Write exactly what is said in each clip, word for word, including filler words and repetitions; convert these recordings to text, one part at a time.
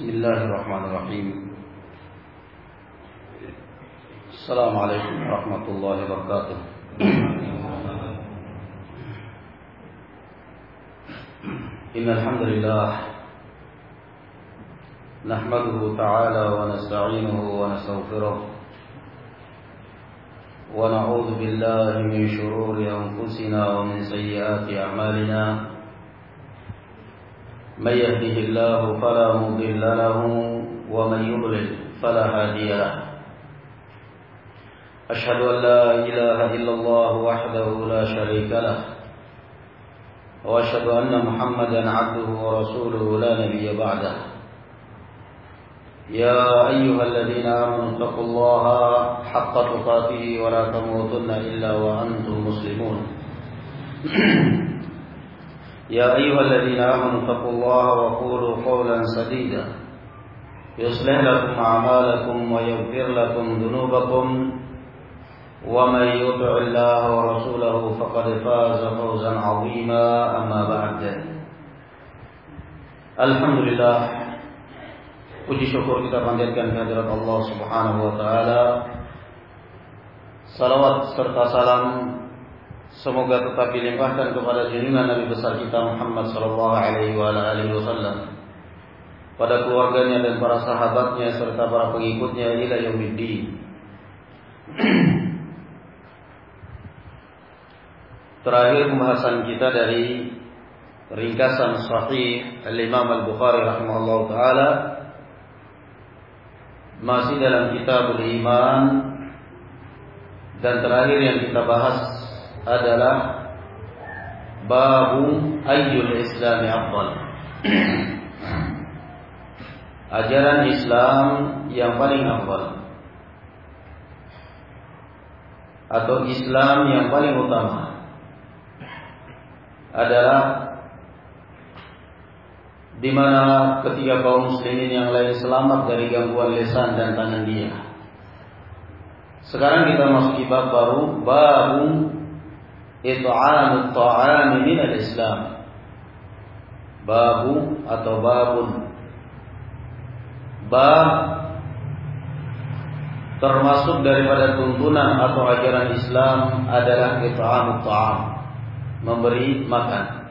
Bismillahirrahmanirrahim. Assalamualaikum warahmatullahi wabarakatuh. Innal hamdalillah nahmaduhu ta'ala wa nasta'inuhu wa nastaghfiruh wa na'udzu billahi min shururi anfusina wa min sayyiati a'malina. من يهده الله فلا مضل له ومن يضلل فلا هادي له أشهد أن لا إله إلا الله وحده لا شريك له وأشهد أن محمدا عبده ورسوله لا نبي بعده يا أيها الذين آمنوا اتقوا الله حق تقاته ولا تموتن إلا وأنتم مسلمون يا أيها الذين آمنوا اتقوا الله وقولوا قولا سديدا يصلح لكم أعمالكم ويغفر لكم ذنوبكم ومن يطع الله ورسوله فقد فاز فوزا عظيما أما بعد. Alhamdulillah, puji syukur kita panjatkan kehadirat Allah Subhanahu wa taala. Salawat serta salam semoga tetap dilimpahkan kepada junjungan Nabi besar kita Muhammad sallallahu alaihi wa alihi wasallam, pada keluarganya dan para sahabatnya serta para pengikutnya ila yaumiddin. Terakhir pembahasan kita dari ringkasan Sahih Al-Imam Al-Bukhari rahimahullahu taala masih dalam Kitabul Iman, dan terakhir yang kita bahas adalah babu ayyul islami afdal. Ajaran Islam yang paling afdal, atau Islam yang paling utama adalah di mana ketika kaum muslimin yang lain selamat dari gangguan lisan dan tangan dia. Sekarang kita masuki bab baru, babu it'amut ta'ami minal Islam. Babu atau babun, bab termasuk daripada tuntunan atau ajaran Islam adalah it'amut ta'am, memberi makan.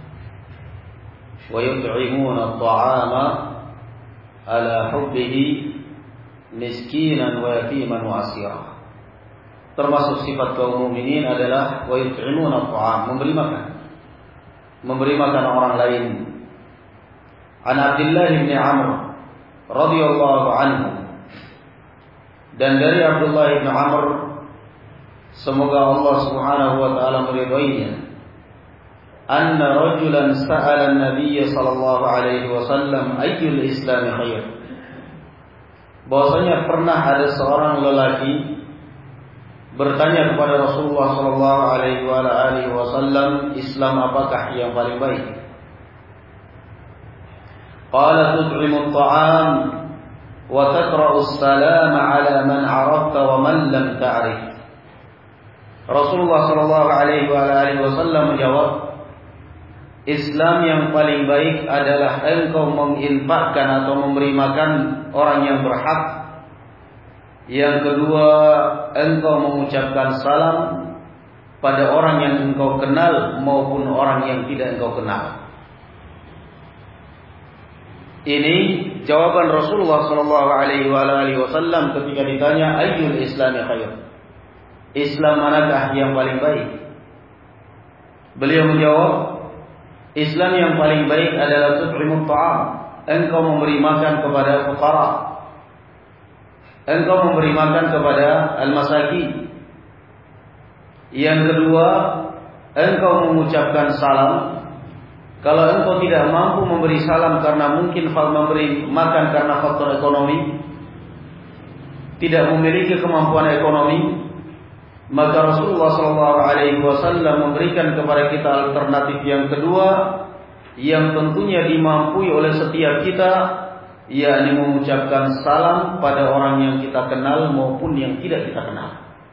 Wa yut'imuna at-ta'ama ala hubbihi miskinan wa yatiman wa asira. Termasuk sifat kaum mukminin adalah wa yut'imuna at-ta'am, memberi makan, memberi makan orang lain. An Abdullah bin Amr radhiyallahu anhu, dan dari Abdullah bin Amr, semoga Allah Subhanahu wa taala meridhoinya, anna rajulan sa'ala an-nabiy sallallahu alaihi wasallam ayyul islam khair. Bahwasanya pernah ada seorang lelaki bertanya kepada Rasulullah sallallahu alaihi wasallam, Islam apakah yang paling baik? Qala tut'imu at-ta'am wa taqra'u as-salama 'ala man 'arafta wa man lam ta'rif. Rasulullah sallallahu alaihi wasallam menjawab, Islam yang paling baik adalah engkau menginfakkan atau memberi makan orang yang berhak. Yang kedua, engkau mengucapkan salam pada orang yang engkau kenal maupun orang yang tidak engkau kenal. Ini jawaban Rasulullah sallallahu alaihi wasallam ketika ditanya ayyul islami khair, Islam manakah yang paling baik? Beliau menjawab, Islam yang paling baik adalah tut'imut ta'am, engkau memberi makan kepada fuqara, engkau memberi makan kepada al-masakin. Yang kedua, engkau mengucapkan salam. Kalau engkau tidak mampu memberi salam karena mungkin memberi makan karena faktor ekonomi, tidak memiliki kemampuan ekonomi, maka Rasulullah sallallahu alaihi wasallam memberikan kepada kita alternatif yang kedua, yang tentunya dimampui oleh setiap kita, yakni mengucapkan salam pada orang yang kita kenal maupun yang tidak kita kenal.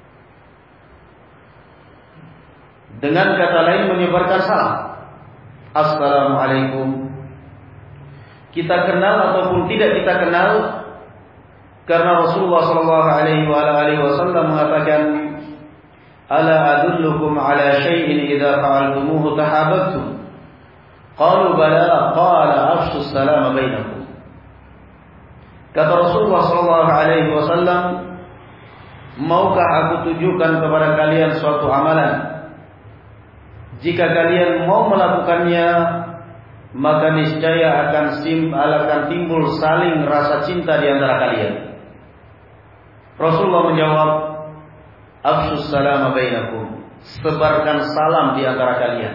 Dengan kata lain, menyebarkan salam. Assalamualaikum. kita kenal ataupun tidak kita kenal, karena Rasulullah sallallahu alaihi wasallam mengatakan, "Ala adullukum ala syai'in idza fa'altumuhu tahabbtum?" Qalu bala, qala afshu as-salama bainakum. Kata Rasulullah sallallahu alaihi wasallam, maukah aku tunjukkan kepada kalian suatu amalan? Jika kalian mau melakukannya, maka niscaya akan sim, akan timbul saling rasa cinta di antara kalian. Rasulullah menjawab, "Afshus salama bainakum." Sebarkan salam di antara kalian.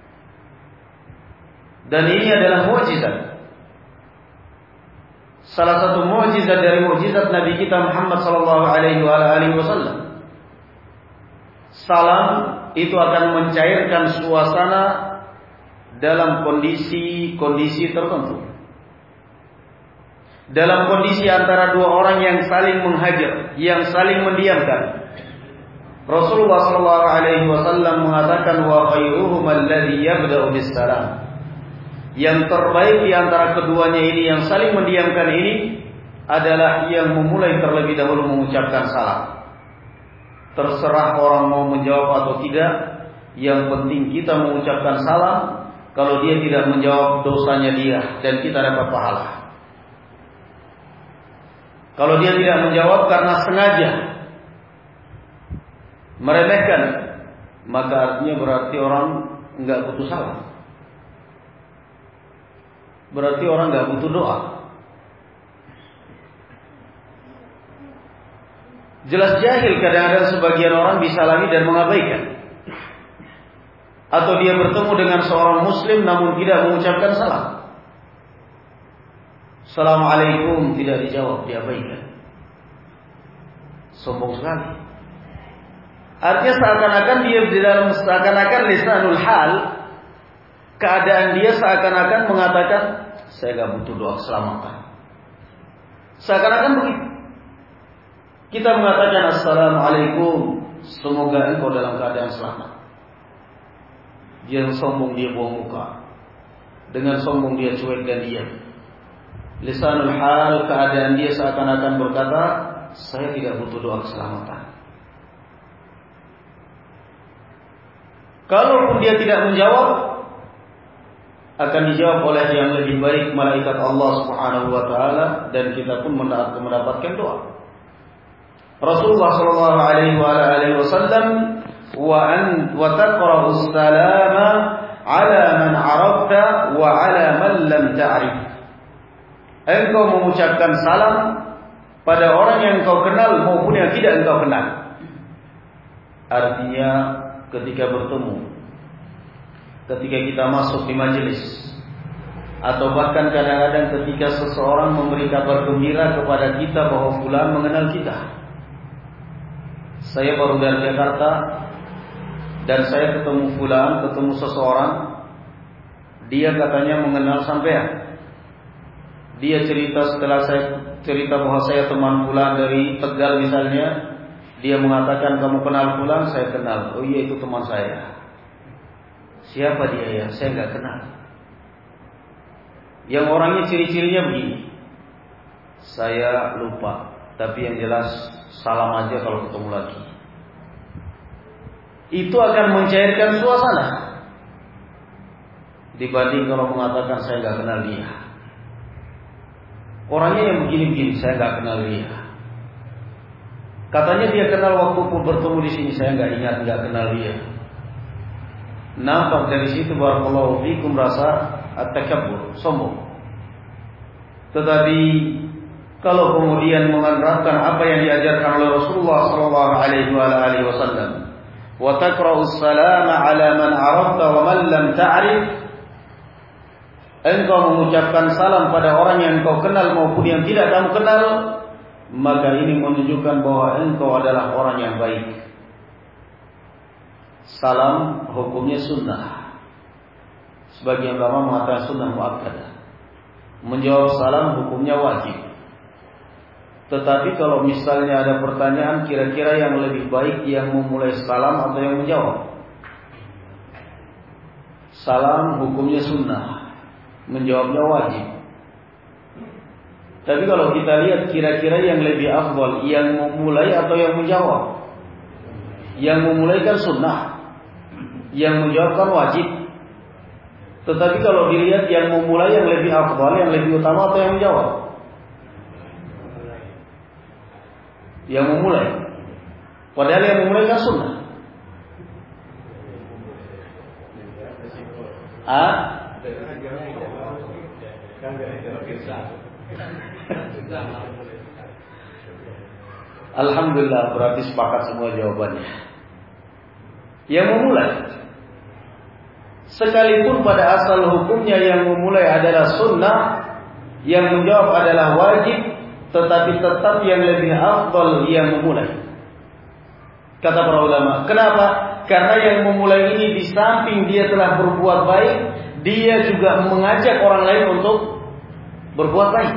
Dan ini adalah mukjizat. Salah satu mukjizat dari mukjizat Nabi kita Muhammad sallallahu alaihi wasallam. Salam itu akan mencairkan suasana dalam kondisi-kondisi tertentu. Dalam kondisi antara dua orang yang saling menghajar, yang saling mendiamkan. Rasulullah sallallahu alaihi wasallam mengatakan, "Wa khairuhum alladhi yabda'u bis-salam." Yang terbaik di antara keduanya ini yang saling mendiamkan ini adalah yang memulai terlebih dahulu mengucapkan salam. Terserah orang mau menjawab atau tidak, yang penting kita mengucapkan salam. Kalau dia tidak menjawab, dosanya dia dan kita dapat pahala. Kalau dia tidak menjawab karena sengaja meremehkan, maka artinya berarti orang enggak butuh salam. Berarti orang enggak butuh doa. Jelas jahil kadang-kadang sebagian orang disalami dan mengabaikan. Atau dia bertemu dengan seorang muslim namun tidak mengucapkan salam. Assalamualaikum tidak dijawab, diabaikan. Sombong sekali. Artinya seakan-akan dia di dalam seakan-akan lisanul hal, keadaan dia seakan-akan mengatakan, saya gak butuh doa keselamatan. Seakan-akan begitu. Kita mengatakan Assalamualaikum, semoga engkau dalam keadaan selamat. Dia sombong, dia buang muka. Dengan sombong dia cuek dan diam. Lisanul hal, keadaan dia seakan-akan berkata, saya tidak butuh doa keselamatan. Kalaupun dia tidak menjawab, akan dijawab oleh yang lebih baik, malaikat Allah Subhanahu wa taala, dan kita pun mendapatkan doa. Rasulullah sallallahu alaihi wasallam wa an wa taqra'us salama ala man 'arafta wa ala man lam ta'rif. Engkau mengucapkan salam pada orang yang engkau kenal maupun yang tidak engkau kenal. Artinya ketika bertemu, ketika kita masuk di majelis, atau bahkan kadang-kadang ketika seseorang memberi kabar gembira kepada kita bahwa fulan mengenal kita. Saya baru dari Jakarta dan saya ketemu fulan, ketemu seseorang, dia katanya mengenal sampean. Dia cerita setelah saya cerita bahwa saya teman fulan dari Tegal misalnya, dia mengatakan kamu kenal fulan, saya kenal. Oh iya itu teman saya. Siapa dia ya? Saya nggak kenal. Yang orangnya ciri-cirinya begini. Saya lupa, tapi yang jelas salam aja kalau ketemu lagi. Itu akan mencairkan suasana dibanding kalau mengatakan saya nggak kenal dia. Orangnya yang begini-begini, saya nggak kenal dia. Katanya dia kenal waktu pun bertemu di sini, saya nggak ingat, nggak kenal dia. Nampak dari situ barakallahu fikum rasa at-takabbur, sombong. Tetapi kalau kemudian menerapkan apa yang diajarkan oleh Rasulullah sallallahu alaihi wasallam, wa taqra'us salama 'ala man 'arafta wa man lam ta'rif, engkau mengucapkan salam pada orang yang engkau kenal maupun yang tidak kamu kenal, maka ini menunjukkan bahwa engkau adalah orang yang baik. Salam hukumnya sunnah. Sebagian ulama mengatakan sunnah muakkadah. Menjawab salam hukumnya wajib. Tetapi kalau misalnya ada pertanyaan, kira-kira yang lebih baik yang memulai salam atau yang menjawab? Salam hukumnya sunnah, menjawabnya wajib. Tapi kalau kita lihat kira-kira yang lebih afdal, yang memulai atau yang menjawab? Yang memulai kan sunnah, yang menjawab kan wajib. Tetapi kalau dilihat yang memulai yang lebih afdal, yang lebih utama atau yang menjawab? Yang memulai. Padahal yang memulai kan sunnah. Ah? Alhamdulillah, berarti sepakat semua jawabannya. Yang memulai, sekalipun pada asal hukumnya yang memulai adalah sunnah, yang menjawab adalah wajib, tetapi tetap yang lebih afdal yang memulai. Kata para ulama, kenapa? Karena yang memulai ini di samping dia telah berbuat baik, dia juga mengajak orang lain untuk berbuat baik.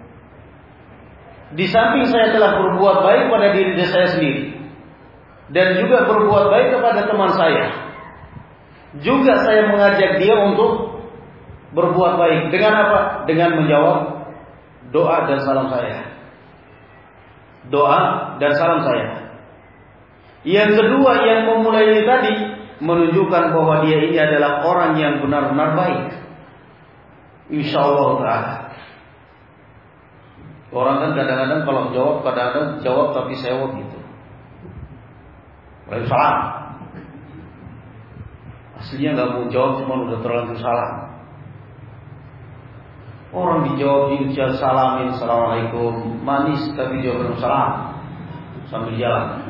Di samping saya telah berbuat baik pada diri saya sendiri, dan juga berbuat baik kepada teman saya, juga saya mengajak dia untuk berbuat baik. Dengan apa? Dengan menjawab doa dan salam saya. Doa dan salam saya. Yang kedua, yang memulai ini tadi menunjukkan bahwa dia ini adalah orang yang benar-benar baik, insyaallah ta'ala. Orang kan kadang-kadang kalau jawab, kadang-kadang jawab tapi sewot gitu. Waalaikumsalam. Aslinya nggak mau jawab, cuma udah terlanjur salam. Orang dijawab dijawab salamin, assalamualaikum, manis tapi jawab salam sambil jalan.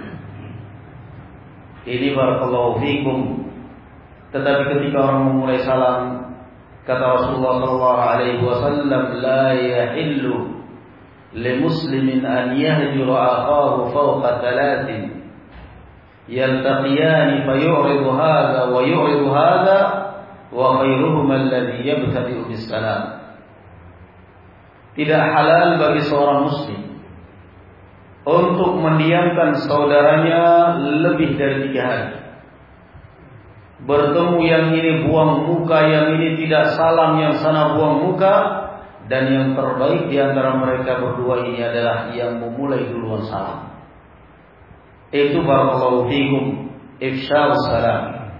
Ini barakallahu fikum. Tetapi ketika orang memulai salam, kata Rasulullah sallallahu alaihi wasallam, la yahillu limuslimin an yahjura akhahu fawqa thalathin yaltaqiyani fayu'ridu hadha wa yu'ridu hadha wa khairuhum alladhi yabtadi'u bis salam. Tidak halal bagi seorang muslim untuk mendiamkan saudaranya lebih dari tiga hari. Bertemu yang ini buang muka, yang ini tidak salam, yang sana buang muka. Dan yang terbaik di antara mereka berdua ini adalah yang memulai duluan salam. Itu barakallahu fikum, ifsya'us salam.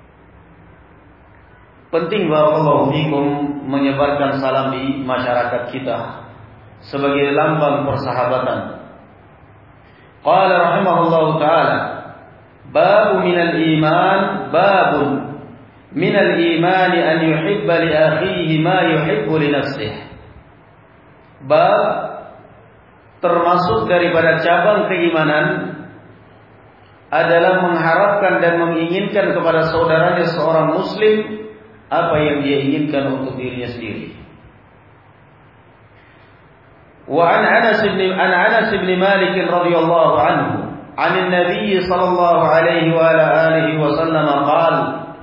Penting barakallahu fikum menyebarkan salam di masyarakat kita sebagai lambang persahabatan. Qala rahimahullahu ta'ala, babu minal iman, babun minal iman an yuhibba li akhihi ma yuhibbu li nafsihi. Bab termasuk daripada cabang keimanan adalah mengharapkan dan menginginkan kepada saudaranya seorang muslim apa yang dia inginkan untuk dirinya sendiri. Wa an Anas bin an Anas bin Malik radhiyallahu anhu, 'an an-nabiy sallallahu alaihi wa ala alihi wa sallam qala: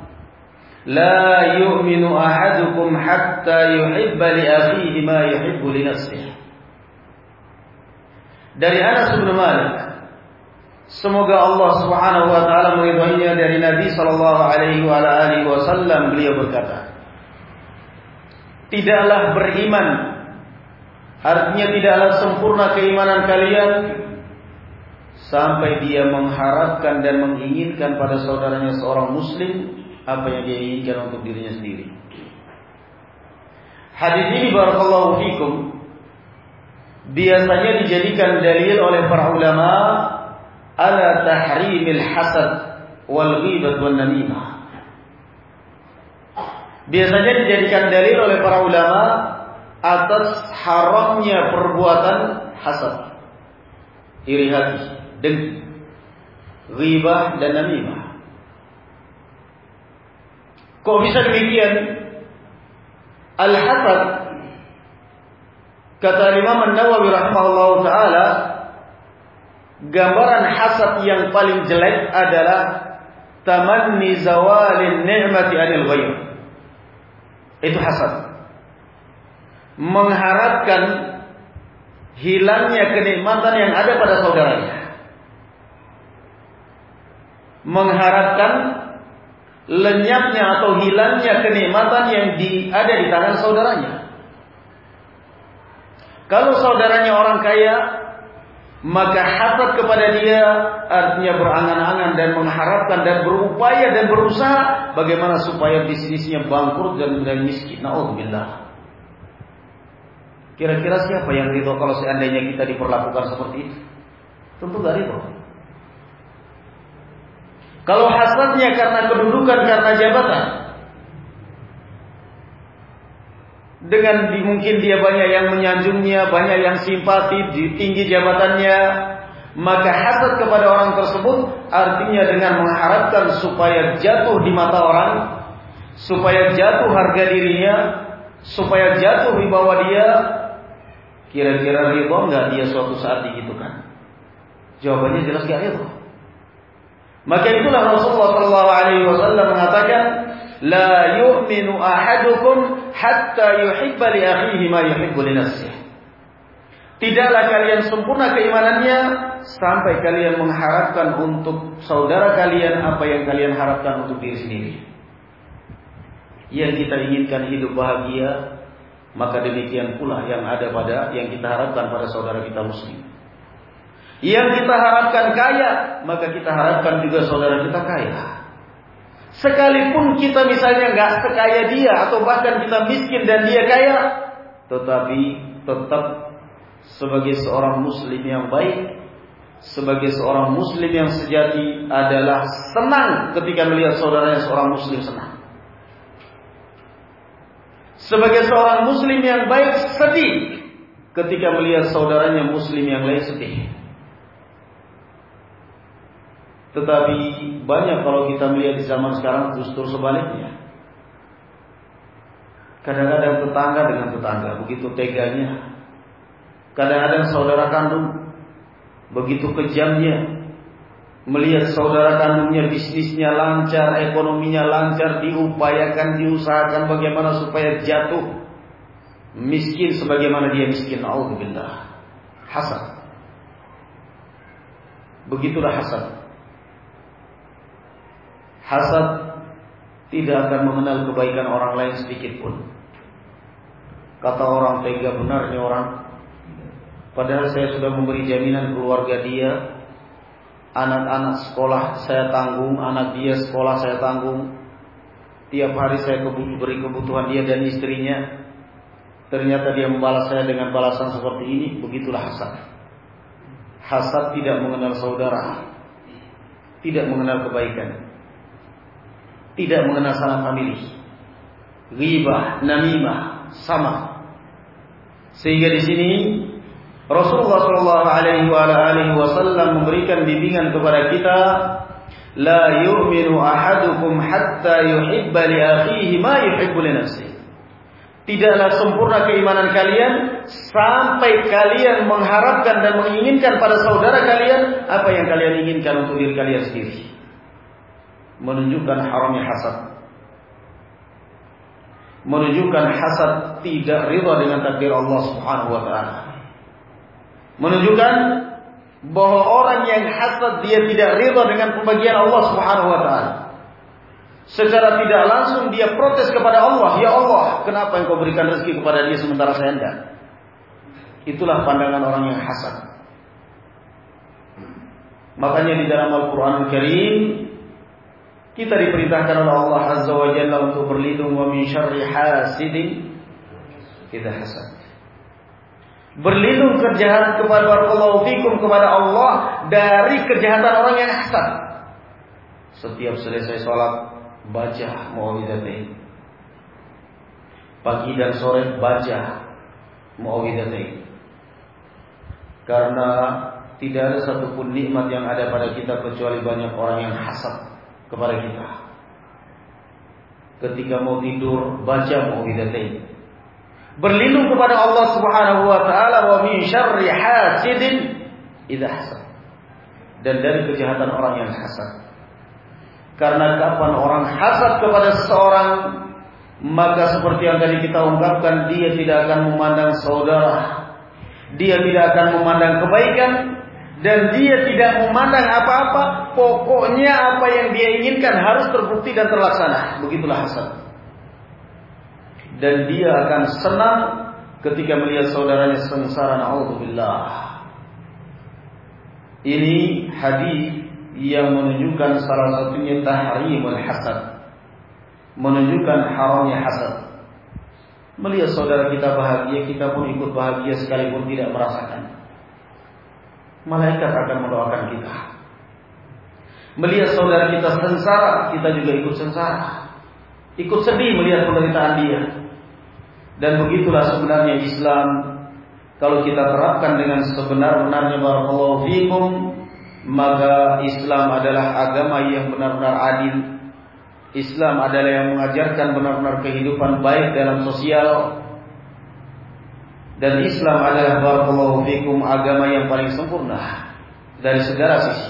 La yu'minu ahadukum hatta yuhibba li akhihi ma yuhibbu li nafsihi. Dari Anas bin Malik, semoga Allah Subhanahu wa taala meridhoinya, dari Nabi sallallahu alaihi wa alihi wasallam, beliau berkata, tidaklah beriman, artinya tidaklah sempurna keimanan kalian sampai dia mengharapkan dan menginginkan pada saudaranya seorang muslim apa yang dia inginkan untuk dirinya sendiri. Hadis ini barakallahu fikum biasanya dijadikan dalil oleh para ulama ala tahrimil hasad wal ghibah wan namimah. Biasanya dijadikan dalil oleh para ulama atas haramnya perbuatan hasad, iri hati, dengki, ghibah dan namimah. Kok bisa demikian? Al-hasad, kata Imam An-Nawawi rahimahullahu taala, gambaran hasad yang paling jelek adalah tamanni zawalin ni'mati 'anil ghair. Itu hasad. Mengharapkan hilangnya kenikmatan yang ada pada saudaranya. Mengharapkan lenyapnya atau hilangnya kenikmatan yang di, ada di tangan saudaranya. Kalau saudaranya orang kaya, maka hasad kepada dia artinya berangan-angan dan mengharapkan dan berupaya dan berusaha bagaimana supaya bisnisnya bangkrut dan, dan miskin. Na'udzubillah. Kira-kira siapa yang ridho kalau seandainya kita diperlakukan seperti itu? Tentu gak ridho. Kalau hasadnya karena kedudukan, karena jabatan, dengan di, mungkin dia banyak yang menyanjungnya, banyak yang simpati, tinggi jabatannya, maka hasad kepada orang tersebut artinya dengan mengharapkan supaya jatuh di mata orang, supaya jatuh harga dirinya, supaya jatuh di bawah dia. Kira-kira ridho enggak dia suatu saat digitukan? Jawabannya jelas gak ridho. Maka itulah Rasulullah sallallahu alaihi wasallam mengatakan, la yu'minu ahadukum hatta yuhibba li akhihi ma yuhibbu li nafsihi. Tidaklah kalian sempurna keimanannya sampai kalian mengharapkan untuk saudara kalian apa yang kalian harapkan untuk diri sendiri. Yang kita inginkan hidup bahagia, maka demikian pula yang ada pada yang kita harapkan pada saudara kita muslim. Yang kita harapkan kaya, maka kita harapkan juga saudara kita kaya. Sekalipun kita misalnya nggak sekaya dia atau bahkan kita miskin dan dia kaya, tetapi tetap sebagai seorang muslim yang baik, sebagai seorang muslim yang sejati adalah senang ketika melihat saudaranya seorang muslim senang. Sebagai seorang muslim yang baik sedih ketika melihat saudaranya muslim yang lain sedih. Tetapi banyak kalau kita melihat di zaman sekarang justru sebaliknya. Kadang-kadang tetangga dengan tetangga begitu teganya. Kadang-kadang saudara kandung begitu kejamnya. Melihat saudara kandungnya bisnisnya lancar, ekonominya lancar, diupayakan, diusahakan bagaimana supaya jatuh miskin sebagaimana dia miskin. Na'udzubillah. Hasad. Begitulah hasad. Hasad tidak akan mengenal kebaikan orang lain sedikit pun. Kata orang, tega benarnya orang. Padahal saya sudah memberi jaminan keluarga dia, anak-anak sekolah saya tanggung, anak dia sekolah saya tanggung. Tiap hari saya beri kebutuhan dia dan istrinya. Ternyata dia membalas saya dengan balasan seperti ini. Begitulah hasad. Hasad tidak mengenal saudara, tidak mengenal kebaikan, tidak mengenal salam famili, ghibah, namimah, sama. Sehingga di sini Rasulullah Shallallahu Alaihi Wasallam memberikan bimbingan kepada kita, la yu'minu ahadukum hatta yuhibba li akhihi ma yuhibbu li nafsihi. Tidaklah sempurna keimanan kalian sampai kalian mengharapkan dan menginginkan pada saudara kalian apa yang kalian inginkan untuk diri kalian sendiri. Menunjukkan haramnya hasad, menunjukkan hasad tidak ridha dengan takdir Allah Subhanahu wa taala, menunjukkan bahwa orang yang hasad dia tidak ridha dengan pembagian Allah Subhanahu wa taala. Secara tidak langsung dia protes kepada Allah, ya Allah, kenapa engkau berikan rezeki kepada dia sementara saya enggak? Itulah pandangan orang yang hasad. Makanya di dalam Al-Qur'an Al-Karim kita diperintahkan oleh Allah Azza wa Jalla untuk berlindung wa min syarri hasidin idza hasad. Berlindung kejahatan kepada barakallahu fikum kepada Allah dari kejahatan orang yang hasad. Setiap selesai sholat baca muawwidzatain. Pagi dan sore baca muawwidzatain. Karena tidak ada satupun nikmat yang ada pada kita kecuali banyak orang yang hasad kepada kita. Ketika mau tidur baca muawwidzatain. Berlindung kepada Allah Subhanahu wa taala wa min syarri hasidin idza hasad. Dan dari kejahatan orang yang hasad. Karena kapan orang hasad kepada seseorang, maka seperti yang tadi kita ungkapkan, dia tidak akan memandang saudara, dia tidak akan memandang kebaikan, dan dia tidak memandang apa-apa. Pokoknya apa yang dia inginkan harus terbukti dan terlaksana. Begitulah hasad. Dan dia akan senang ketika melihat saudaranya sengsara, na'udzubillah. Ini hadis yang menunjukkan salah satunya tahrimul hasad, menunjukkan haramnya hasad. Melihat saudara kita bahagia, kita pun ikut bahagia sekalipun tidak merasakan. Malaikat akan mendoakan kita. Melihat saudara kita sengsara, kita juga ikut sengsara, ikut sedih melihat penderitaan dia. Dan begitulah sebenarnya Islam. Kalau kita terapkan dengan sebenar-benarnya, barakallahu fikum, maka Islam adalah agama yang benar-benar adil. Islam adalah yang mengajarkan benar-benar kehidupan baik dalam sosial. Dan Islam adalah, barakallahu fikum, agama yang paling sempurna dari segala sisi.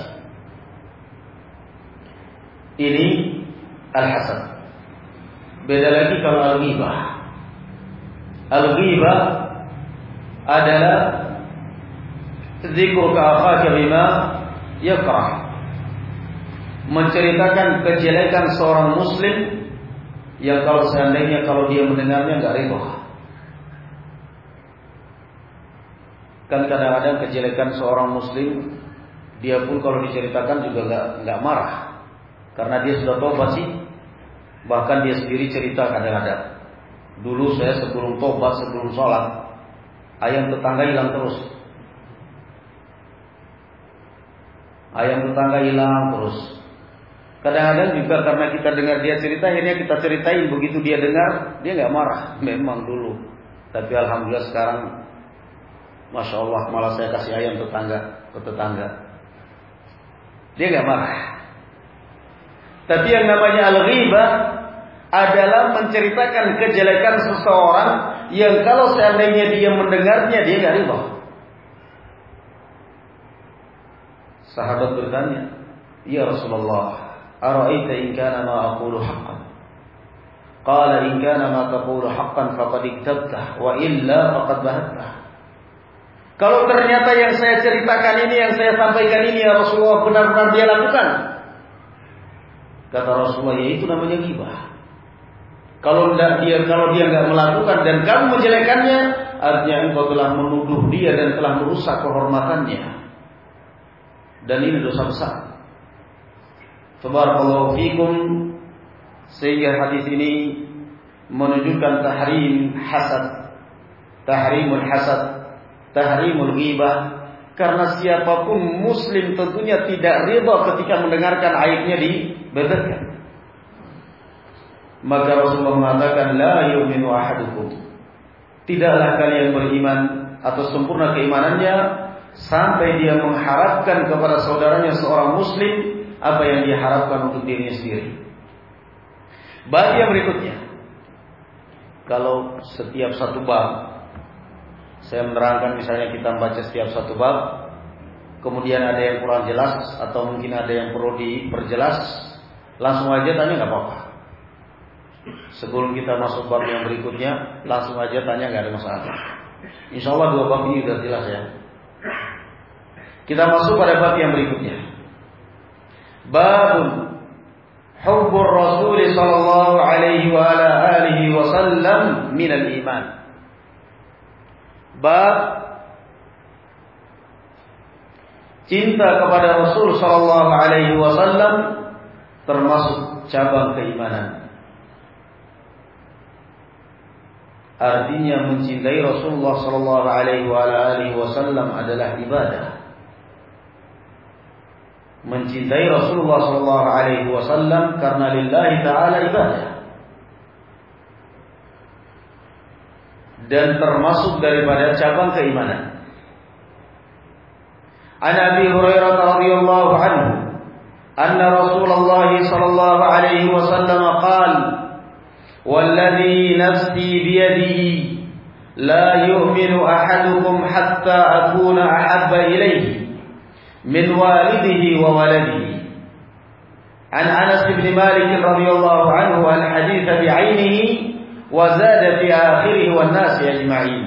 Ini al-hasad. Beda lagi kalau al-ghibah. Al-ghibah adalah dzikru ka'akhaka bima yakrah, menceritakan kejelekan seorang muslim yang kalau seandainya kalau dia mendengarnya enggak ridha. Kan kadang-kadang kejelekan seorang muslim, dia pun kalau diceritakan juga enggak enggak marah, karena dia sudah tobat sih. Bahkan dia sendiri cerita kadang-kadang, dulu saya sebelum tobat, sebelum sholat, ayam tetangga hilang terus. Ayam tetangga hilang terus. Kadang-kadang juga karena kita dengar dia cerita, akhirnya kita ceritain. Begitu dia dengar, dia nggak marah. Memang dulu, tapi alhamdulillah sekarang, masya Allah, malah saya kasih ayam tetangga ke tetangga. Dia nggak marah. Tapi yang namanya al-ghibah adalah menceritakan kejelekan seseorang yang kalau seandainya dia mendengarnya, dia nggak ridha. Sahabat bertanya, "Ya Rasulullah, ara'aita in kana ma aqulu haqqan?" Qala in kana ma taqulu haqqan faqad iktabtah wa illa faqad bahattah. Kalau ternyata yang saya ceritakan ini, yang saya sampaikan ini, ya Rasulullah, benar-benar dia lakukan, kata Rasulullah, ya itu namanya ghibah. Kalau tidak dia, kalau dia nggak melakukan dan kamu menjelekannya, artinya engkau telah menuduh dia dan telah merusak kehormatannya. Dan ini dosa besar. Tabarakallahu fikum. Sehingga hadis ini menunjukkan tahrim hasad, tahrimul hasad, tahrimul ghibah. Karena siapapun muslim tentunya tidak ridha ketika mendengarkan aibnya dibeberkan. Maka Rasulullah mengatakan, la yu'minu ahadukum, tidaklah kalian beriman atau sempurna keimanannya sampai dia mengharapkan kepada saudaranya seorang muslim apa yang dia harapkan untuk dirinya sendiri. Bab yang berikutnya, kalau setiap satu bab saya menerangkan, misalnya kita membaca setiap satu bab, kemudian ada yang kurang jelas atau mungkin ada yang perlu diperjelas, langsung aja tanya, nggak apa-apa. Sebelum kita masuk bab yang berikutnya, langsung aja tanya, nggak ada masalah. Insya Allah dua bab ini sudah jelas ya. Kita masuk pada bab yang berikutnya. Babun hubbur Rasul sallallahu alaihi wa ala alihi wasallam minal iman. Bab cinta kepada Rasul sallallahu alaihi wasallam termasuk cabang keimanan. Artinya mencintai Rasulullah sallallahu alaihi wa ala alihi wasallam adalah ibadah. Mencintai Rasulullah sallallahu alaihi wasallam karena lillahi ta'ala ibadah. Dan termasuk daripada cabang keimanan. An Abi Hurairah radhiyallahu anhu anna Rasulullah sallallahu alaihi wasallam qala والذي نفسي بيده لا يؤمن أحدكم حتى أكون أحب إليه من والده وولده. عن أنس بن مالك رضي الله عنه الحديث بعينه وزاد في آخره والناس أجمعين.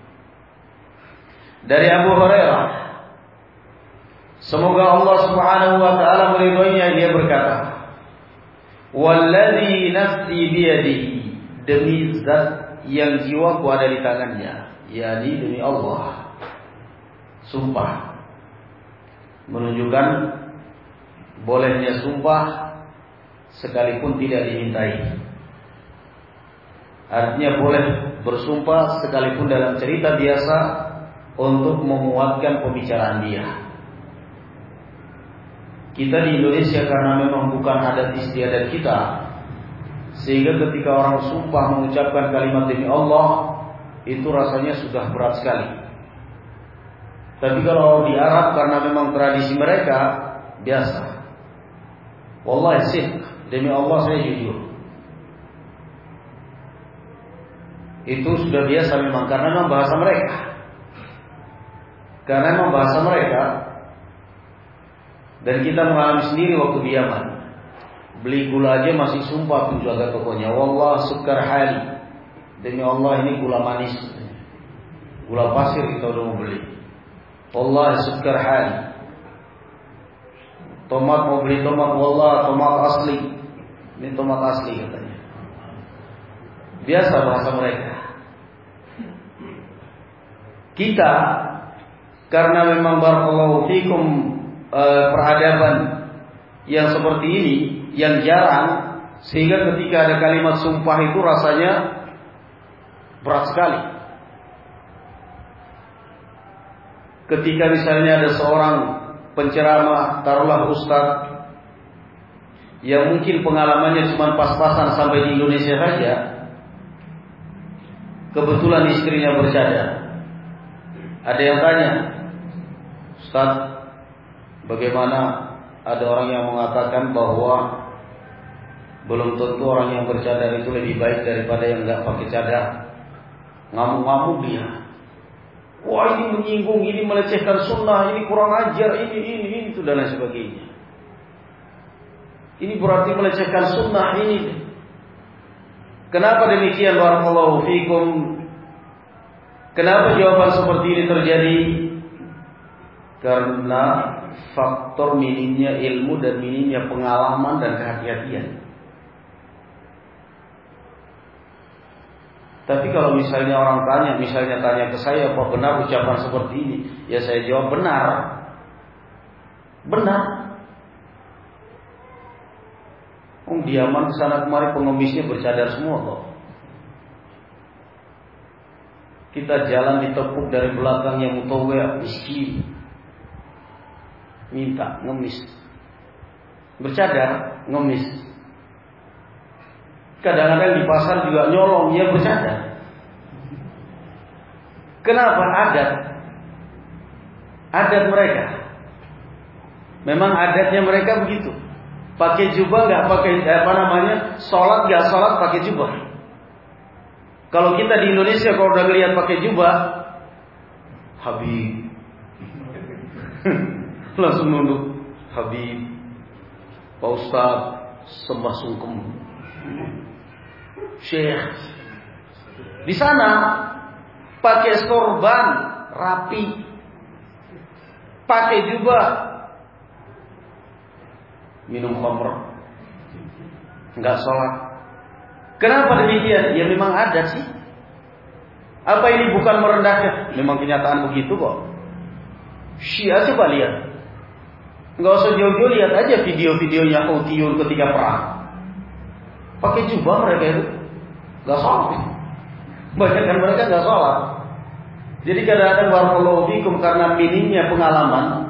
Dari Abu Hurairah, semoga Allah Subhanahu wa taala meridhoinya, dia berkata, "Walladzi nafsi biyadihi," demi zat yang jiwaku ada di tangannya, yakni demi Allah. Sumpah menunjukkan bolehnya sumpah sekalipun tidak dimintai. Artinya boleh bersumpah sekalipun dalam cerita biasa untuk menguatkan pembicaraan dia. Kita di Indonesia karena memang bukan adat istiadat kita, sehingga ketika orang sumpah mengucapkan kalimat demi Allah, itu rasanya sudah berat sekali. Tapi kalau di Arab karena memang tradisi mereka biasa. Wallahi sidq, demi Allah saya jujur. Itu sudah biasa memang karena memang bahasa mereka. Karena memang bahasa mereka. Dan kita mengalami sendiri waktu di Yaman. Beli gula aja masih sumpah penjaga tokonya, wallah sukar hali, demi Allah ini gula manis. Gula pasir kita udah mau beli. Wallah sukar hali. Tomat mau beli tomat, wallah tomat asli. Ini tomat asli katanya. Biasa bahasa mereka. Kita karena memang barakallahu fikum eh, peradaban yang seperti ini yang jarang, sehingga ketika ada kalimat sumpah itu rasanya berat sekali. Ketika misalnya ada seorang penceramah, taruhlah ustadz, yang mungkin pengalamannya cuma pas-pasan sampai di Indonesia saja, kebetulan istrinya bercadar. Ada yang tanya, Ustaz, bagaimana ada orang yang mengatakan bahwa belum tentu orang yang bercadar itu lebih baik daripada yang nggak pakai cadar. Ngamuk-ngamuk dia. Wah, ini menyinggung, ini melecehkan sunnah, ini kurang ajar, ini, ini, ini, itu dan lain sebagainya. Ini berarti melecehkan sunnah ini. Kenapa demikian? Barakallahu fikum. Kenapa jawaban seperti ini terjadi? Karena faktor minimnya ilmu dan minimnya pengalaman dan kehati-hatian. Tapi kalau misalnya orang tanya, misalnya tanya ke saya, apa benar ucapan seperti ini? Ya saya jawab benar. Benar. Om di Yaman kesana kemari pengemisnya bercadar semua kok. Kita jalan ditepuk dari belakang yang mutawwi', miskin, minta ngemis, bercadar ngemis. Kadang-kadang di pasar juga nyolong, dia bercadar. Kenapa? Adat, adat mereka. Memang adatnya mereka begitu. Pakai jubah nggak pakai apa namanya, sholat nggak sholat pakai jubah. Kalau kita di Indonesia kalau udah ngelihat pakai jubah, Habib, langsung nunduk, Habib, Pak Ustadz, sembah sungkem, Syekh. Di sana pakai sorban rapi, pakai jubah, minum khamr, nggak sholat. Kenapa demikian? Ya memang ada sih. Apa ini bukan merendahkan? Memang kenyataan begitu kok. Syiah coba lihat. Nggak usah jauh-jauh, lihat aja video-videonya Houthiyun ketika perang. Pakai jubah mereka itu, nggak sholat. Banyak kan mereka nggak sholat. Jadi kadang-kadang barakallahu fikum karena minimnya pengalaman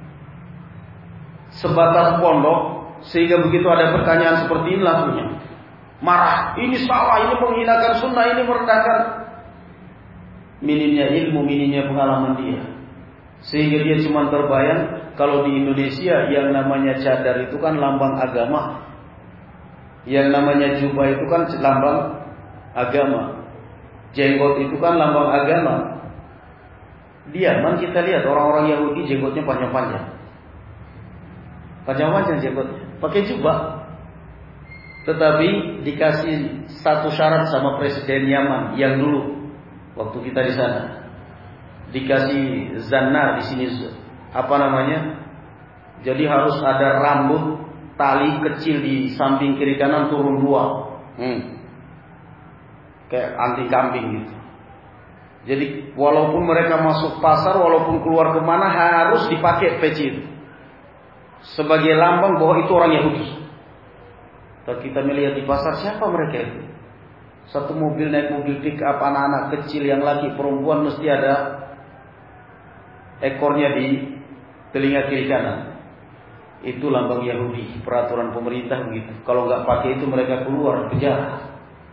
sebatas pondok, sehingga begitu ada pertanyaan seperti ini langsungnya marah, ini salah, ini menghinakan sunnah, ini merendahkan. Minimnya ilmu, minimnya pengalaman dia, sehingga dia cuma terbayang kalau di Indonesia yang namanya cadar itu kan lambang agama, yang namanya jubah itu kan lambang agama, jenggot itu kan lambang agama. Di Yaman kita lihat orang-orang Yahudi jenggotnya panjang-panjang, panjang-panjang jenggotnya, pakai jubah. Tetapi dikasih satu syarat sama Presiden Yaman yang dulu waktu kita di sana, dikasih zannar di sini apa namanya? Jadi harus ada rambut tali kecil di samping kiri kanan turun dua. Hmm. kayak anti kambing gitu. Jadi walaupun mereka masuk pasar, walaupun keluar kemana harus dipakai peci itu sebagai lambang bahwa itu orang Yahudi. Kalau kita melihat di pasar, siapa mereka itu? Satu mobil naik mobil pick up, anak-anak kecil, yang laki perempuan mesti ada ekornya di telinga kiri kanan. Itu lambang Yahudi, peraturan pemerintah begitu. Kalau nggak pakai itu mereka keluar penjara.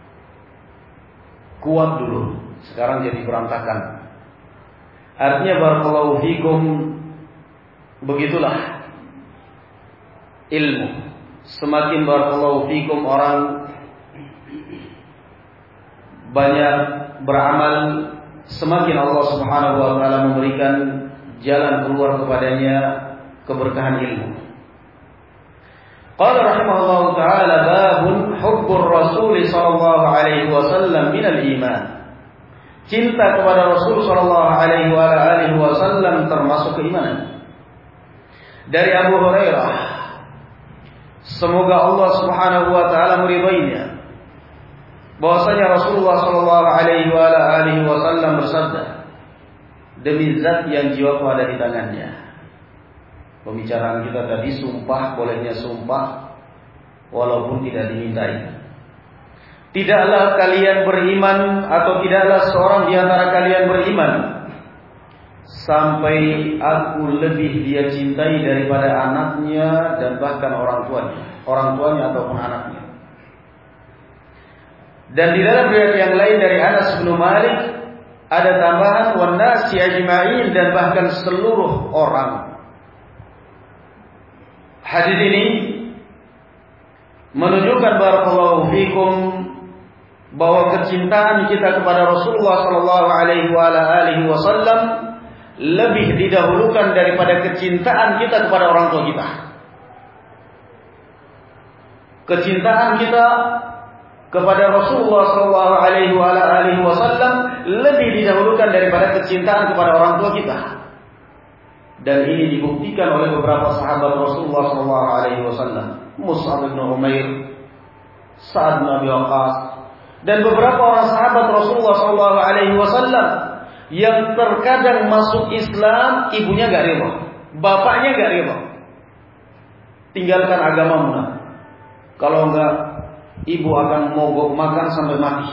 Kuat dulu, sekarang jadi berantakan. Artinya barakallahu fikum, begitulah ilmu. Semakin barakallahu fikum orang banyak beramal, semakin Allah Subhanahu wa taala memberikan jalan keluar kepadanya keberkahan ilmu. Qala rahimahullahu taala babun hubbur rasul sallallahu alaihi wasallam minal iman. Cinta kepada Rasul sallallahu alaihi wa alihi wasallam termasuk keimanan. Dari Abu Hurairah, semoga Allah Subhanahu wa taala meridainya, bahwasanya Rasulullah sallallahu alaihi wa alihi wasallam bersabda, demi zat yang jiwaku ada di tangannya. Pembicaraan kita tadi sumpah, bolehnya sumpah walaupun tidak dimintai. Tidaklah kalian beriman atau tidaklah seorang di antara kalian beriman sampai aku lebih dia cintai daripada anaknya dan bahkan orang tuanya, orang tuanya ataupun anaknya. Dan di dalam riwayat yang lain dari Anas bin Malik ada tambahan wan nasi ajma'in, dan bahkan seluruh orang. Hadis ini menunjukkan barakallahu fikum bahwa kecintaan kita kepada Rasulullah sallallahu alaihi wasallam lebih didahulukan daripada kecintaan kita kepada orang tua kita. Kecintaan kita kepada Rasulullah sallallahu alaihi wasallam lebih didahulukan daripada kecintaan kepada orang tua kita. Dan ini dibuktikan oleh beberapa sahabat Rasulullah sallallahu alaihi wasallam, Mus'ab bin Umair, Sa'ad bin Abi Waqqas, dan beberapa orang sahabat Rasulullah sallallahu alaihi wasallam yang terkadang masuk Islam ibunya enggak rela, bapaknya enggak rela. Tinggalkan agamamu. Kalau enggak, ibu akan mogok makan sampai mati.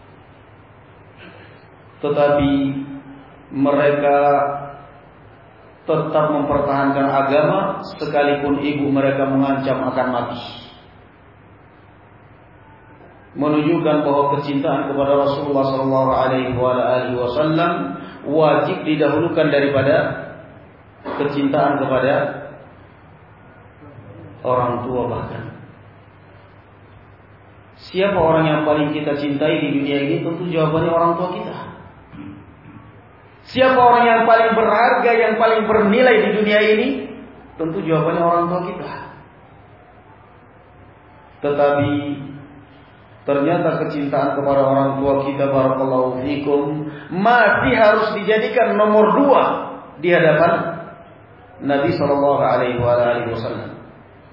Tetapi mereka tetap mempertahankan agama sekalipun ibu mereka mengancam akan mati. Menunjukkan bahwa kecintaan kepada Rasulullah sallallahu alaihi wasallam wajib didahulukan daripada kecintaan kepada orang tua bahkan. Siapa orang yang paling kita cintai di dunia ini? Tentu jawabannya orang tua kita. Siapa orang yang paling berharga, yang paling bernilai di dunia ini? Tentu jawabannya orang tua kita. Tetapi ternyata kecintaan kepada orang tua kita, barakallahu fikum, masih harus dijadikan nomor dua di hadapan Nabi sallallahu alaihi wasallam.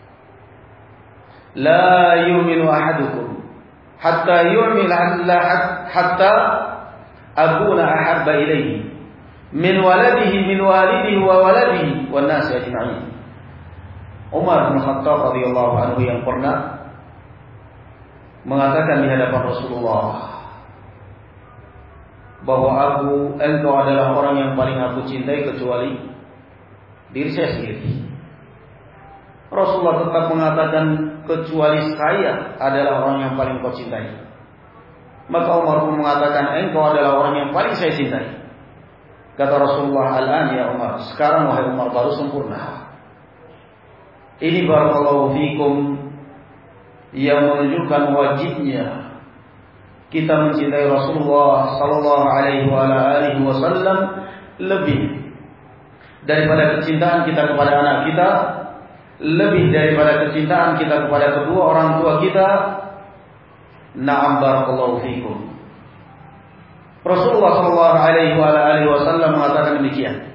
La yu'minu ahadukum hatta yu'mil hatta akuna ahabba ilaihi min waladihi min walidihi wa waladihi wan nasi ajma'in. Umar bin Khattab radhiyallahu anhu yang pernah mengatakan di hadapan Rasulullah bahwa aku, engkau adalah orang yang paling aku cintai kecuali diri saya sendiri. Rasulullah tetap mengatakan kecuali saya adalah orang yang paling kau cintai. Maka Umar pun mengatakan engkau adalah orang yang paling saya cintai. Kata Rasulullah, al-an ya Umar, sekarang wahai Umar baru sempurna. Ini barakallahu fikum yang menunjukkan wajibnya kita mencintai Rasulullah sallallahu alaihi wasallam lebih daripada kecintaan kita kepada anak kita, lebih daripada kecintaan kita kepada kedua orang tua kita. Na'am barakallahu fikum. Rasulullah sallallahu alaihi wasallam mengatakan demikian.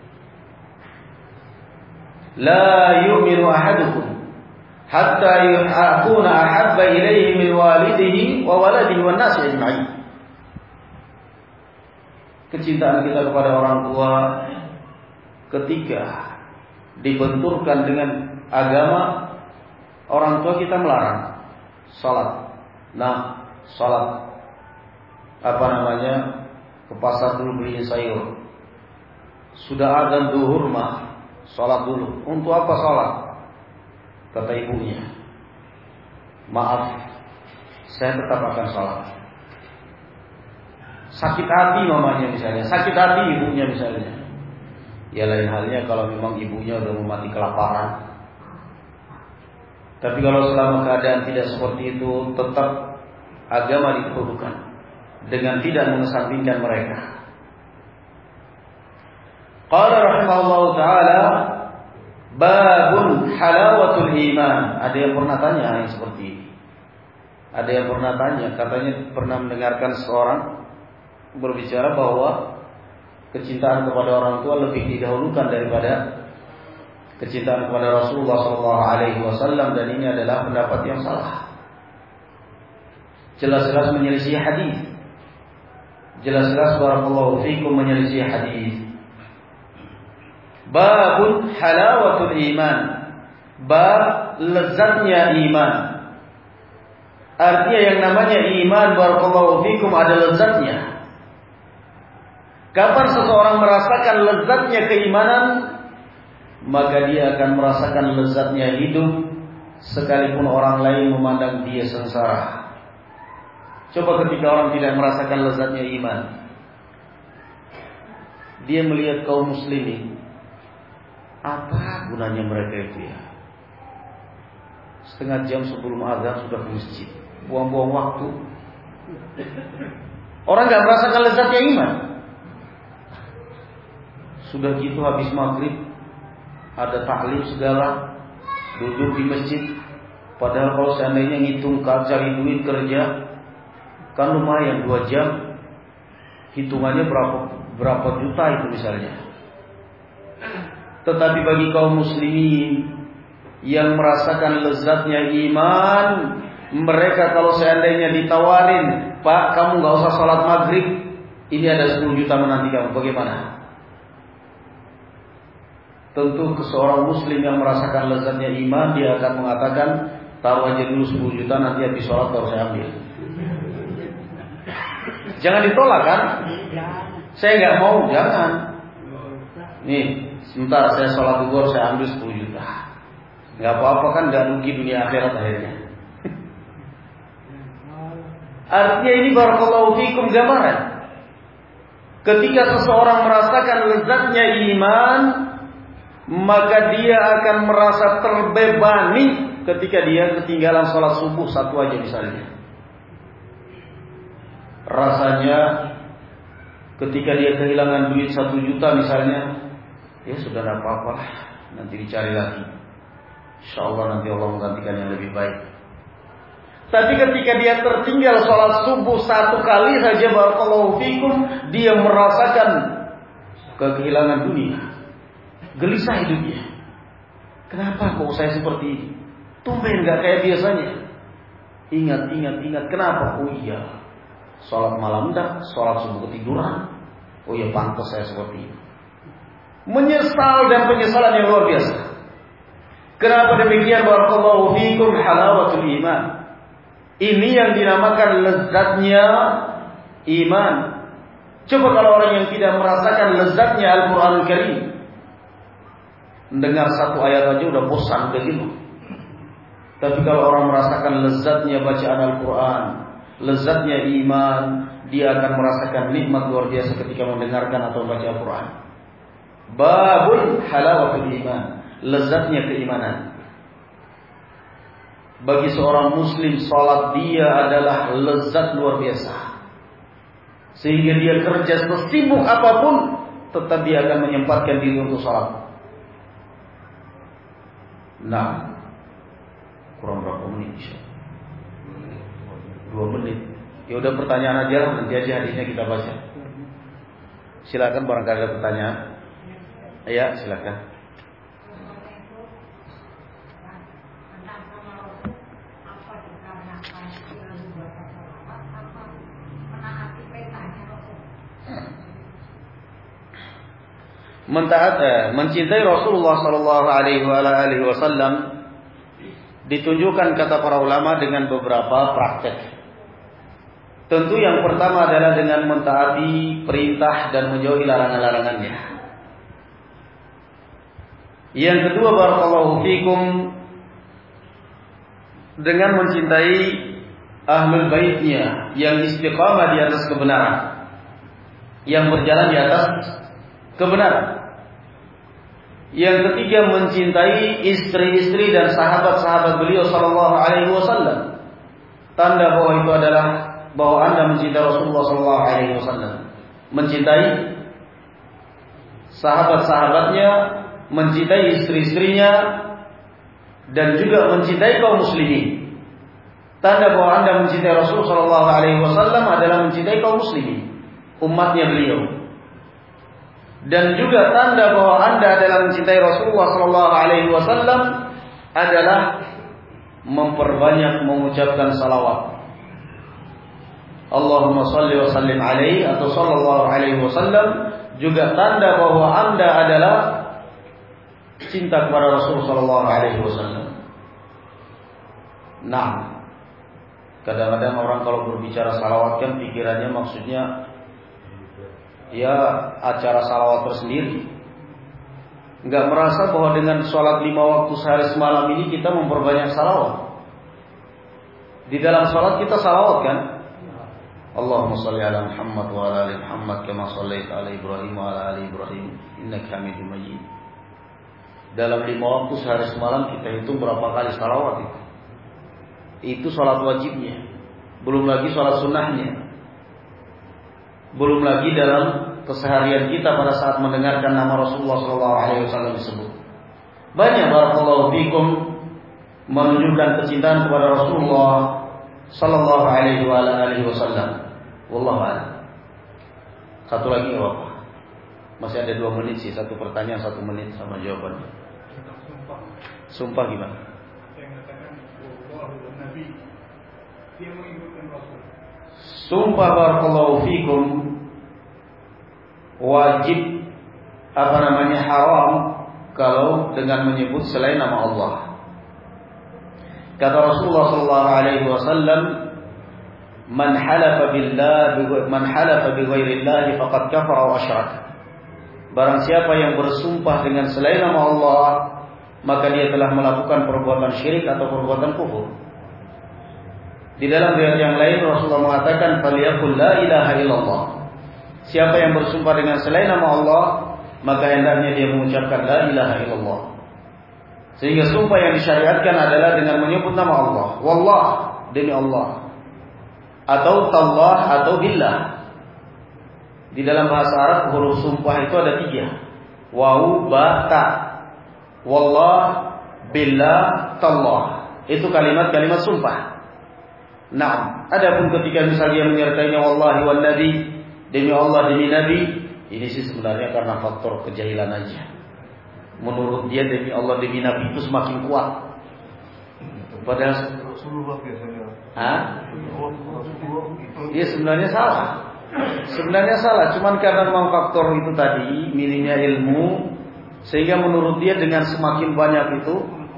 La yu'minu ahadukum hatta yakuna ahabba ilaihi min walidihi wa waladihi wan nasi ajma'in. kecintaan kita kepada orang tua ketika dibenturkan dengan agama, orang tua kita melarang salat. Nah, salat apa namanya? Ke pasar dulu beli sayur. Sudah azan zuhur mah, salat dulu. Untuk apa salat? Kata ibunya, maaf, saya tetap akan salat. Sakit hati mamanya misalnya, sakit hati ibunya misalnya. Ya lain halnya kalau memang ibunya udah mati kelaparan. Tapi kalau selama keadaan tidak seperti itu, tetap agama dikedudukan dengan tidak mengesampingkan mereka. Qala rahimahullah ta'ala, babun halawatul iman. Ada yang pernah tanya yang seperti ini. Ada yang pernah tanya, katanya pernah mendengarkan seorang berbicara bahwa kecintaan kepada orang tua lebih didahulukan daripada kecintaan kepada Rasulullah shallallahu alaihi wasallam, dan ini adalah pendapat yang salah. Jelas-jelas menyelisih hadis. Jelas-jelas barakallahu fikum menyelisih hadis. Babun halawatul iman. Bab lezatnya iman. Artinya yang namanya iman barakallahu fikum ada lezatnya. Kapan seseorang merasakan lezatnya keimanan, maka dia akan merasakan lezatnya hidup sekalipun orang lain memandang dia sengsara. Coba ketika orang tidak merasakan lezatnya iman, dia melihat kaum muslimin, apa gunanya mereka itu ya? Setengah jam sebelum azan sudah ke masjid, buang-buang waktu. Orang gak merasakan lezatnya iman. Sudah gitu habis maghrib ada taklim segala, duduk di masjid. Padahal kalau seandainya ngitung cari duit kerja, kan lumayan dua jam. Hitungannya berapa berapa juta itu misalnya. Tetapi bagi kaum muslimin yang merasakan lezatnya iman, mereka kalau seandainya ditawarin, Pak, kamu gak usah sholat maghrib, ini ada sepuluh juta menanti kamu, bagaimana? Tentu seorang muslim yang merasakan lezatnya iman, dia akan mengatakan, taruh aja dulu sepuluh juta, nanti habis sholat baru saya ambil. Jangan ditolak kan? Saya nggak mau, jangan. Nih, sebentar saya sholat zuhur, saya ambil sepuluh juta. Nggak apa-apa kan, nggak rugi dunia akhirat akhirnya. Artinya ini barakallahu fikum gambaran. Ketika seseorang merasakan lezatnya iman, maka dia akan merasa terbebani ketika dia ketinggalan sholat subuh satu aja misalnya. Rasanya ketika dia kehilangan duit satu juta misalnya, ya sudah tidak apa-apa, nanti dicari lagi. Insya Allah nanti Allah menggantikan yang lebih baik. Tapi ketika dia tertinggal sholat subuh satu kali saja, barakallahu fikum, dia merasakan kehilangan dunia. Gelisah hidupnya. Kenapa kok saya seperti ini? Tumben gak kayak biasanya. Ingat, ingat, ingat. Kenapa? Oh iya, sholat malam enggak, sholat subuh ketiduran. Oh iya, pantas saya seperti ini. Menyesal dan penyesalan yang luar biasa. Kenapa demikian? Barakallahu fikum, halawatul iman. Ini yang dinamakan lezatnya iman. Coba kalau orang yang tidak merasakan lezatnya Al-Quran Al-Karim, mendengar satu ayat aja udah bosan, udah jenuh. Tapi kalau orang merasakan lezatnya bacaan Al-Quran, lezatnya iman, dia akan merasakan nikmat luar biasa ketika mendengarkan atau membaca Al-Quran. Babul halawatul iman, lezatnya keimanan. Bagi seorang muslim, salat dia adalah lezat luar biasa. Sehingga dia kerja sesibuk apapun, tetap dia akan menyempatkan diri untuk salat. Nah, kurang berapa menit? Dua menit. Ya udah, pertanyaan aja, nanti aja hadisnya kita baca. Silakan barangkali ada pertanyaan. Ya, silakan. mentaat eh, mencintai Rasulullah sallallahu alaihi wasallam ditunjukkan kata para ulama dengan beberapa praktek. Tentu yang pertama adalah dengan mentaati perintah dan menjauhi larangan-larangannya. Yang kedua, barakallahu fikum, dengan mencintai ahlul baitnya yang istiqamah di atas kebenaran, yang berjalan di atas kebenaran. Yang ketiga, mencintai istri-istri dan sahabat-sahabat beliau sallallahu alaihi wasallam. Tanda bahwa itu adalah bahwa Anda mencintai Rasulullah sallallahu alaihi wasallam, mencintai sahabat-sahabatnya, mencintai istri-istrinya, dan juga mencintai kaum muslimin. Tanda bahwa Anda mencintai Rasulullah sallallahu alaihi wasallam adalah mencintai kaum muslimin, umatnya beliau. Dan juga tanda bahwa Anda adalah mencintai Rasulullah sallallahu alaihi wasallam adalah memperbanyak mengucapkan salawat. Allahumma salli wa sallim alaihi atau sallallahu alaihi wasallam juga tanda bahwa Anda adalah cinta kepada Rasul sallallahu alaihi wasallam. Nah, kadang-kadang orang kalau berbicara salawat kan pikirannya maksudnya ya acara salawat tersendiri. Enggak merasa bahwa dengan sholat lima waktu sehari semalam ini kita memperbanyak salawat. Di dalam sholat kita salawat kan? Allahumma salli ala Muhammad wa ala ali Muhammad kama shallaita ala Ibrahim wa ala ali Ibrahim innaka Hamidum Majid. Dalam lima waktu sehari semalam kita hitung berapa kali salawat itu. Itu sholat wajibnya. Belum lagi sholat sunnahnya. Belum lagi dalam keseharian kita pada saat mendengarkan nama Rasulullah sallallahu alaihi wasallam disebut. Banyak barakallahu fikum menunjukkan kecintaan kepada Rasulullah sallallahu alaihi wasallam. Wallahu a'lam. Satu lagi enggak apa? Masih ada dua menit sih, satu pertanyaan satu menit sama jawabannya. Sumpah. Sumpah gimana? Saya mengatakan Allah dan Nabi dia mengikutkan Rasul. Sumpah barakallahu fikum wajib apa namanya haram kalau dengan menyebut selain nama Allah. Kata Rasulullah sallallahu alaihi wasallam, "Man halafa billah man halafa bi ghairillahi faqad kafara wa asyraka." Barang siapa yang bersumpah dengan selain nama Allah, maka dia telah melakukan perbuatan syirik atau perbuatan kufur. Di dalam riwayat yang lain Rasulullah mengatakan, "Falyaqul la ilaha illallah." Siapa yang bersumpah dengan selain nama Allah, maka hendaknya dia mengucapkan la ilaha illallah. Sehingga sumpah yang disyariatkan adalah dengan menyebut nama Allah. Wallah, demi Allah. Atau tallah atau billah. Di dalam bahasa Arab huruf sumpah itu ada tiga. Waw, ba, ta. Wallah, billah, tallah. Itu kalimat-kalimat sumpah. Nah, adapun ketika misalnya menyertainya wallahi wan nabi, demi Allah demi Nabi, ini sih sebenarnya karena faktor kejahilan aja. Menurut dia demi Allah demi Nabi itu semakin kuat. Padahal Rasulullah biasanya. Hah? Dia sebenarnya salah. Sebenarnya salah, cuman karena memang faktor itu tadi, minimnya ilmu, sehingga menurut dia dengan semakin banyak itu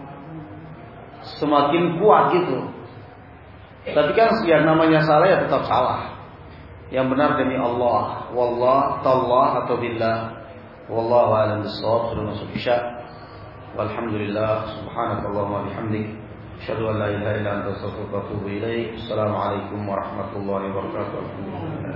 semakin kuat gitu. Tapi kan yang namanya salah ya tetap salah. Yang benar demi Allah, wallah, tallah atau billah. Wallahu a'lam bissawab. Sudah masuk isya. Walhamdulillah, subhanakallahumma bihamdik, asyhadu an la ilaha illa anta astaghfiruka wa atubu ilaik. Assalamualaikum warahmatullahi wabarakatuh.